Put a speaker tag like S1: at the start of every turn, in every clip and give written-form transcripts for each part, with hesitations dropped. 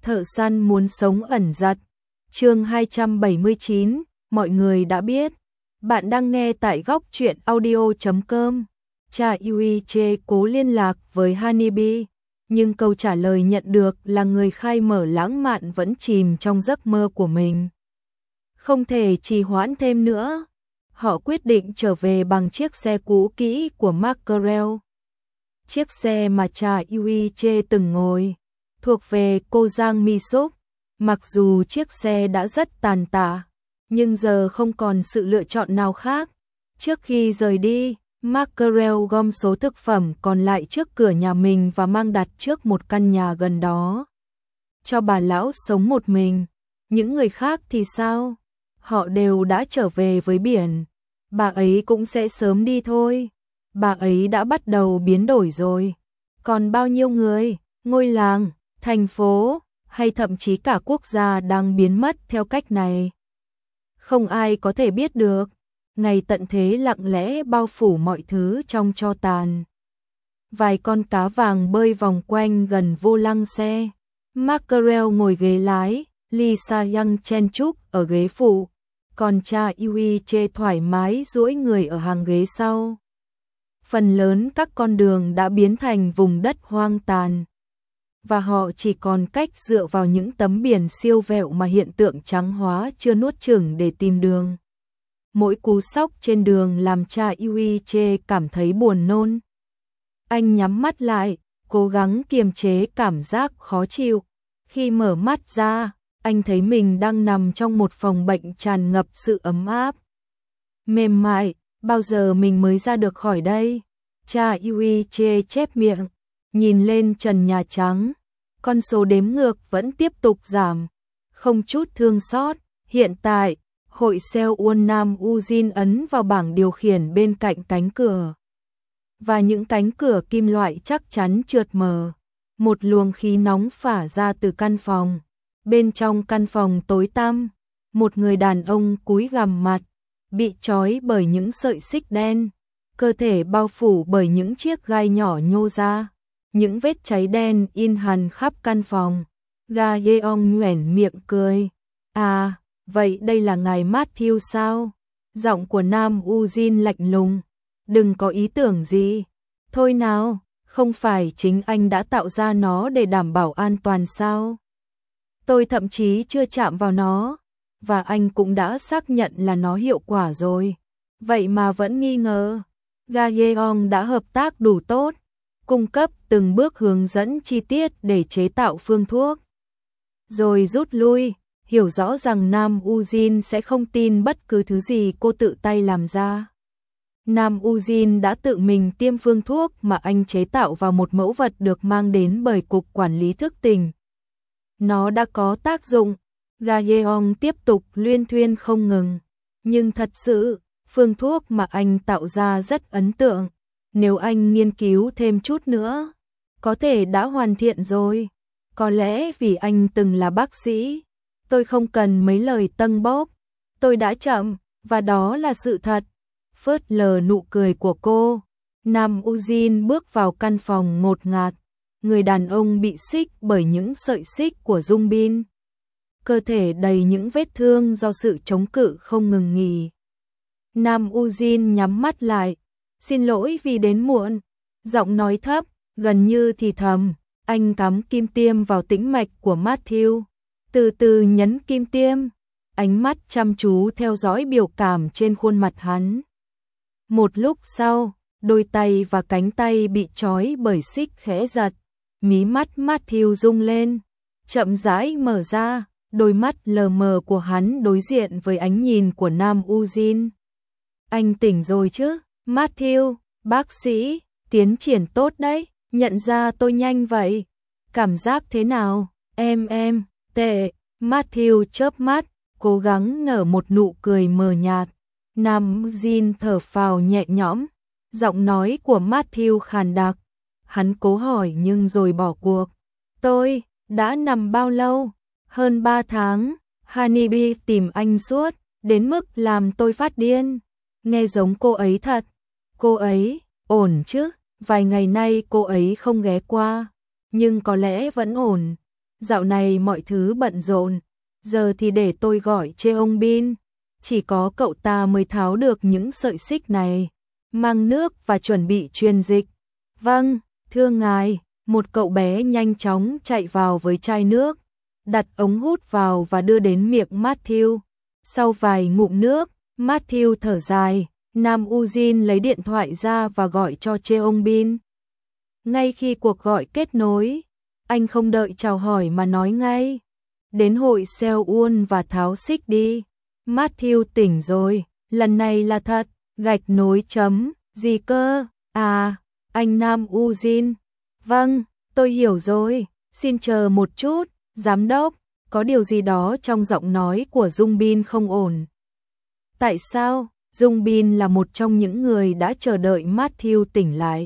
S1: Thợ săn muốn sống ẩn giật. Chương 279, mọi người đã biết. Bạn đang nghe tại góc truyện audio.com. Cha Yuiche cố liên lạc với Hanibi, nhưng câu trả lời nhận được là người khai mở lãng mạn vẫn chìm trong giấc mơ của mình. Không thể trì hoãn thêm nữa. Họ quyết định trở về bằng chiếc xe cũ kỹ của Mackerel. Chiếc xe mà cha Yuiche từng ngồi, thuộc về cô Giang Mi-suk. Mặc dù chiếc xe đã rất tàn tạ, nhưng giờ không còn sự lựa chọn nào khác. Trước khi rời đi, Mackerel gom số thực phẩm còn lại trước cửa nhà mình và mang đặt trước một căn nhà gần đó. Cho bà lão sống một mình. Những người khác thì sao? Họ đều đã trở về với biển. Bà ấy cũng sẽ sớm đi thôi. Bà ấy đã bắt đầu biến đổi rồi. Còn bao nhiêu người, ngôi làng, thành phố, hay thậm chí cả quốc gia đang biến mất theo cách này? Không ai có thể biết được. Ngày tận thế lặng lẽ bao phủ mọi thứ trong tro tàn. Vài con cá vàng bơi vòng quanh gần vô lăng xe. Mackerel ngồi ghế lái, Lisa Yang chen chúc ở ghế phụ, còn cha Yuiche thoải mái duỗi người ở hàng ghế sau. Phần lớn các con đường đã biến thành vùng đất hoang tàn, và họ chỉ còn cách dựa vào những tấm biển siêu vẹo mà hiện tượng trắng hóa chưa nuốt chửng để tìm đường. Mỗi cú sốc trên đường làm cha Yuiche cảm thấy buồn nôn. Anh nhắm mắt lại, cố gắng kiềm chế cảm giác khó chịu. Khi mở mắt ra, anh thấy mình đang nằm trong một phòng bệnh tràn ngập sự ấm áp. Mềm mại, bao giờ mình mới ra được khỏi đây? Cha Yuiche chép miệng, nhìn lên trần nhà trắng. Con số đếm ngược vẫn tiếp tục giảm, không chút thương xót. Hiện tại, hội Seoul Nam Ujin ấn vào bảng điều khiển bên cạnh cánh cửa. Và những cánh cửa kim loại chắc chắn trượt mở. Một luồng khí nóng phả ra từ căn phòng. Bên trong căn phòng tối tăm, một người đàn ông cúi gằm mặt, bị trói bởi những sợi xích đen, cơ thể bao phủ bởi những chiếc gai nhỏ nhô ra, những vết cháy đen in hằn khắp căn phòng. Ga Yeong nhoẻn miệng cười. À, vậy đây là ngài Matthew sao? Giọng của Nam Ujin lạnh lùng. Đừng có ý tưởng gì. Thôi nào, không phải chính anh đã tạo ra nó để đảm bảo an toàn sao? Tôi thậm chí chưa chạm vào nó, và anh cũng đã xác nhận là nó hiệu quả rồi. Vậy mà vẫn nghi ngờ. Ga Yeong đã hợp tác đủ tốt, cung cấp từng bước hướng dẫn chi tiết để chế tạo phương thuốc. Rồi rút lui, hiểu rõ rằng Nam Ujin sẽ không tin bất cứ thứ gì cô tự tay làm ra. Nam Ujin đã tự mình tiêm phương thuốc mà anh chế tạo vào một mẫu vật được mang đến bởi Cục Quản lý Thức tỉnh. Nó đã có tác dụng. Ga Yeong tiếp tục luyên thuyên không ngừng. Nhưng thật sự, phương thuốc mà anh tạo ra rất ấn tượng. Nếu anh nghiên cứu thêm chút nữa, có thể đã hoàn thiện rồi. Có lẽ vì anh từng là bác sĩ. Tôi không cần mấy lời tâng bốc. Tôi đã chậm, và đó là sự thật. Phớt lờ nụ cười của cô, Nam Ujin bước vào căn phòng ngột ngạt. Người đàn ông bị xích bởi những sợi xích của Dung Bin. Cơ thể đầy những vết thương do sự chống cự không ngừng nghỉ. Nam Ujin nhắm mắt lại. Xin lỗi vì đến muộn. Giọng nói thấp, gần như thì thầm. Anh cắm kim tiêm vào tĩnh mạch của Matthew. Từ từ nhấn kim tiêm. Ánh mắt chăm chú theo dõi biểu cảm trên khuôn mặt hắn. Một lúc sau, đôi tay và cánh tay bị trói bởi xích khẽ giật. Mí mắt Matthew rung lên, chậm rãi mở ra, đôi mắt lờ mờ của hắn đối diện với ánh nhìn của Nam Ujin. Anh tỉnh rồi chứ, Matthew? Bác sĩ, tiến triển tốt đấy, nhận ra tôi nhanh vậy. Cảm giác thế nào? Em, tệ. Matthew chớp mắt, cố gắng nở một nụ cười mờ nhạt. Nam Ujin thở phào nhẹ nhõm, giọng nói của Matthew khàn đặc. Hắn cố hỏi nhưng rồi bỏ cuộc. Tôi đã nằm bao lâu? Hơn 3 tháng. Hanibi tìm anh suốt, đến mức làm tôi phát điên. Nghe giống cô ấy thật. Cô ấy, ổn chứ? Vài ngày nay cô ấy không ghé qua, nhưng có lẽ vẫn ổn. Dạo này mọi thứ bận rộn, giờ thì để tôi gọi Cheong Bin, chỉ có cậu ta mới tháo được những sợi xích này. Mang nước và chuẩn bị truyền dịch. Vâng, thưa ngài. Một cậu bé nhanh chóng chạy vào với chai nước, đặt ống hút vào và đưa đến miệng Matthew. Sau vài ngụm nước, Matthew thở dài, Nam Ujin lấy điện thoại ra và gọi cho Cheong Bin. Ngay khi cuộc gọi kết nối, anh không đợi chào hỏi mà nói ngay. Đến hội Seoul và tháo xích đi. Matthew tỉnh rồi, lần này là thật, gạch nối chấm, gì cơ, à, anh Nam Ujin. Vâng, tôi hiểu rồi, xin chờ một chút, giám đốc, có điều gì đó trong giọng nói của Dung Bin không ổn. Tại sao? Dung Bin là một trong những người đã chờ đợi Matthew tỉnh lại.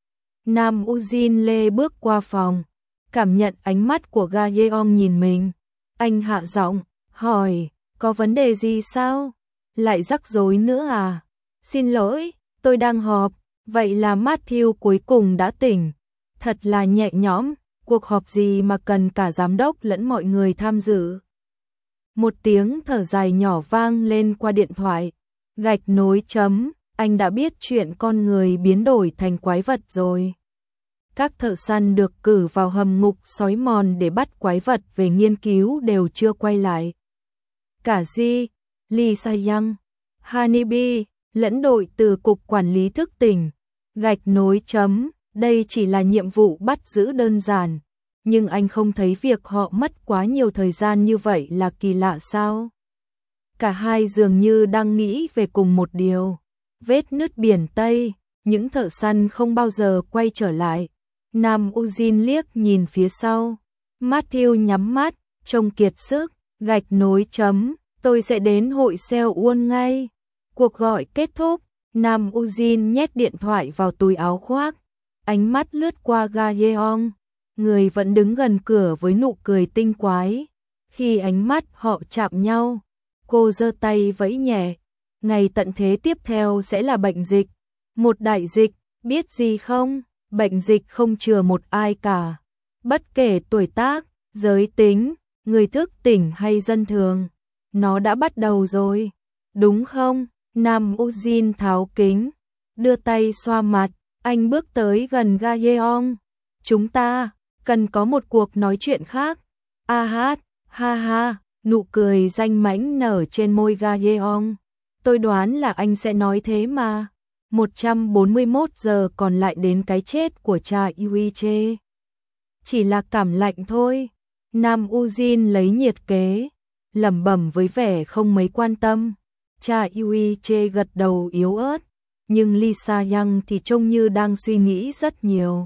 S1: Nam Ujin lê bước qua phòng, cảm nhận ánh mắt của Ga Yeong nhìn mình. Anh hạ giọng, hỏi, có vấn đề gì sao? Lại rắc rối nữa à? Xin lỗi, tôi đang họp. Vậy là Matthew cuối cùng đã tỉnh. Thật là nhẹ nhõm, cuộc họp gì mà cần cả giám đốc lẫn mọi người tham dự. Một tiếng thở dài nhỏ vang lên qua điện thoại. Gạch nối chấm, anh đã biết chuyện con người biến đổi thành quái vật rồi. Các thợ săn được cử vào hầm ngục sói mòn để bắt quái vật về nghiên cứu đều chưa quay lại. Cả Ji, Lee Sa-young, Honeybee, lẫn đội từ Cục Quản lý Thức tỉnh. Gạch nối chấm, đây chỉ là nhiệm vụ bắt giữ đơn giản, nhưng anh không thấy việc họ mất quá nhiều thời gian như vậy là kỳ lạ sao? Cả hai dường như đang nghĩ về cùng một điều. Vết nứt biển Tây, những thợ săn không bao giờ quay trở lại. Nam Ujin liếc nhìn phía sau. Matthew nhắm mắt, trông kiệt sức. Gạch nối chấm, tôi sẽ đến hội Seoul ngay. Cuộc gọi kết thúc, Nam Ujin nhét điện thoại vào túi áo khoác. Ánh mắt lướt qua Ga Yeong, người vẫn đứng gần cửa với nụ cười tinh quái. Khi ánh mắt họ chạm nhau, cô giơ tay vẫy nhẹ. Ngày tận thế tiếp theo sẽ là bệnh dịch. Một đại dịch, biết gì không? Bệnh dịch không chừa một ai cả. Bất kể tuổi tác, giới tính, người thức tỉnh hay dân thường. Nó đã bắt đầu rồi. Đúng không? Nam Ujin tháo kính, đưa tay xoa mặt. Anh bước tới gần Ga Yeong. Chúng ta cần có một cuộc nói chuyện khác. A hát, ha ha, nụ cười danh mãnh nở trên môi Ga Yeong. Tôi đoán là anh sẽ nói thế mà. 141 giờ còn lại đến cái chết của cha Yuiche. Chỉ là cảm lạnh thôi. Nam Ujin lấy nhiệt kế, lẩm bẩm với vẻ không mấy quan tâm. Cha Yuiche gật đầu yếu ớt, nhưng Lee Sa-young thì trông như đang suy nghĩ rất nhiều.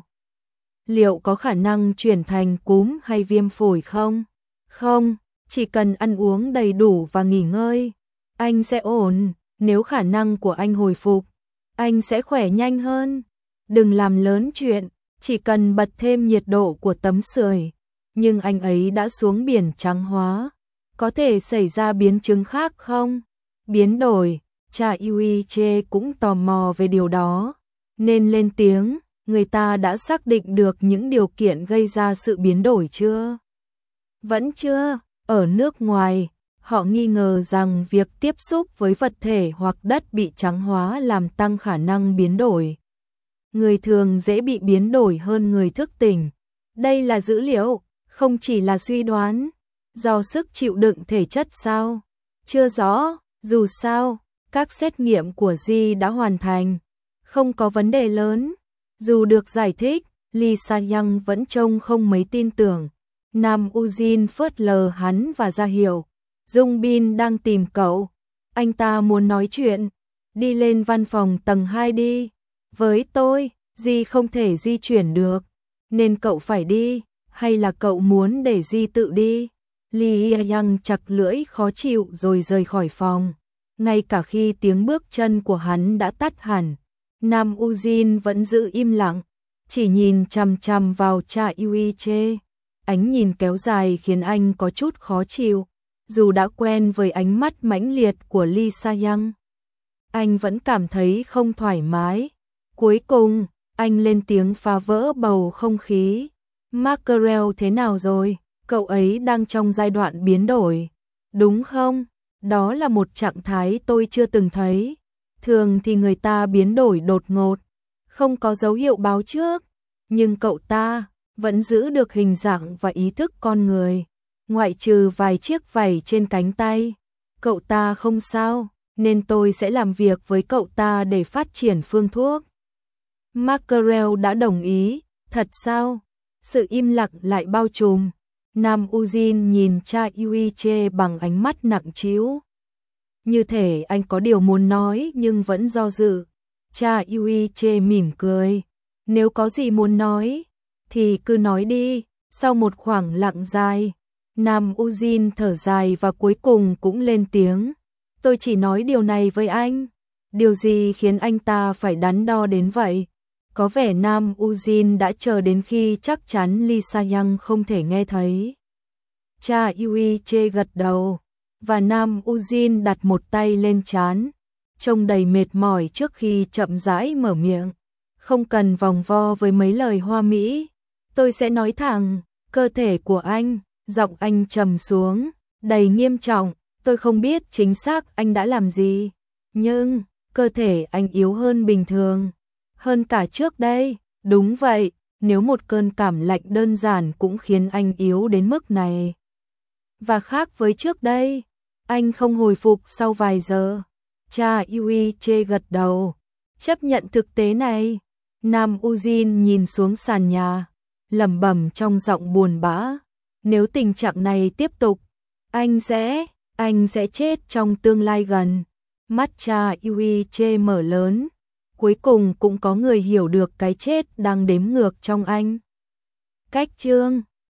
S1: Liệu có khả năng chuyển thành cúm hay viêm phổi không? Không, chỉ cần ăn uống đầy đủ và nghỉ ngơi, anh sẽ ổn. Nếu khả năng của anh hồi phục, anh sẽ khỏe nhanh hơn. Đừng làm lớn chuyện, chỉ cần bật thêm nhiệt độ của tấm sưởi. Nhưng anh ấy đã xuống biển trắng hóa. Có thể xảy ra biến chứng khác không? Biến đổi, cha Yuiche cũng tò mò về điều đó. Nên lên tiếng, người ta đã xác định được những điều kiện gây ra sự biến đổi chưa? Vẫn chưa, ở nước ngoài, họ nghi ngờ rằng việc tiếp xúc với vật thể hoặc đất bị trắng hóa làm tăng khả năng biến đổi. Người thường dễ bị biến đổi hơn người thức tỉnh. Đây là dữ liệu, không chỉ là suy đoán. Do sức chịu đựng thể chất sao? Chưa rõ, dù sao, các xét nghiệm của Ji đã hoàn thành. Không có vấn đề lớn. Dù được giải thích, Lee Sa-young vẫn trông không mấy tin tưởng. Nam Ujin phớt lờ hắn và ra hiệu. Dung Bin đang tìm cậu. Anh ta muốn nói chuyện. Đi lên văn phòng tầng 2 đi. Với tôi, Ji không thể di chuyển được. Nên cậu phải đi. Hay là cậu muốn để Ji tự đi? Lee Yang chặt lưỡi khó chịu rồi rời khỏi phòng. Ngay cả khi tiếng bước chân của hắn đã tắt hẳn, Nam Ujin vẫn giữ im lặng, chỉ nhìn chằm chằm vào cha Yuiche. Ánh nhìn kéo dài khiến anh có chút khó chịu. Dù đã quen với ánh mắt mãnh liệt của Lee Sa-young, anh vẫn cảm thấy không thoải mái. Cuối cùng, anh lên tiếng phá vỡ bầu không khí. Mackerel thế nào rồi? Cậu ấy đang trong giai đoạn biến đổi, đúng không? Đó là một trạng thái tôi chưa từng thấy. Thường thì người ta biến đổi đột ngột, không có dấu hiệu báo trước, nhưng cậu ta vẫn giữ được hình dạng và ý thức con người, ngoại trừ vài chiếc vảy trên cánh tay. Cậu ta không sao, nên tôi sẽ làm việc với cậu ta để phát triển phương thuốc. Mackerel đã đồng ý. Thật sao? Sự im lặng lại bao trùm. Nam Ujin nhìn cha Yuiche bằng ánh mắt nặng trĩu. Như thể anh có điều muốn nói nhưng vẫn do dự. Cha Yuiche mỉm cười. Nếu có gì muốn nói, thì cứ nói đi. Sau một khoảng lặng dài, Nam Ujin thở dài và cuối cùng cũng lên tiếng. Tôi chỉ nói điều này với anh. Điều gì khiến anh ta phải đắn đo đến vậy? Có vẻ Nam Ujin đã chờ đến khi chắc chắn Lee Sa-young không thể nghe thấy. Cha Yuiche gật đầu, và Nam Ujin đặt một tay lên trán, trông đầy mệt mỏi trước khi chậm rãi mở miệng. Không cần vòng vo với mấy lời hoa mỹ. Tôi sẽ nói thẳng, cơ thể của anh, giọng anh trầm xuống, đầy nghiêm trọng. Tôi không biết chính xác anh đã làm gì, nhưng cơ thể anh yếu hơn bình thường. Hơn cả trước đây, đúng vậy, nếu một cơn cảm lạnh đơn giản cũng khiến anh yếu đến mức này. Và khác với trước đây, anh không hồi phục sau vài giờ. Cha Yuiche gật đầu, chấp nhận thực tế này. Nam Ujin nhìn xuống sàn nhà, lẩm bẩm trong giọng buồn bã. Nếu tình trạng này tiếp tục, anh sẽ chết trong tương lai gần. Mắt cha Yuiche mở lớn. Cuối cùng cũng có người hiểu được cái chết đang đếm ngược trong anh. Cách chương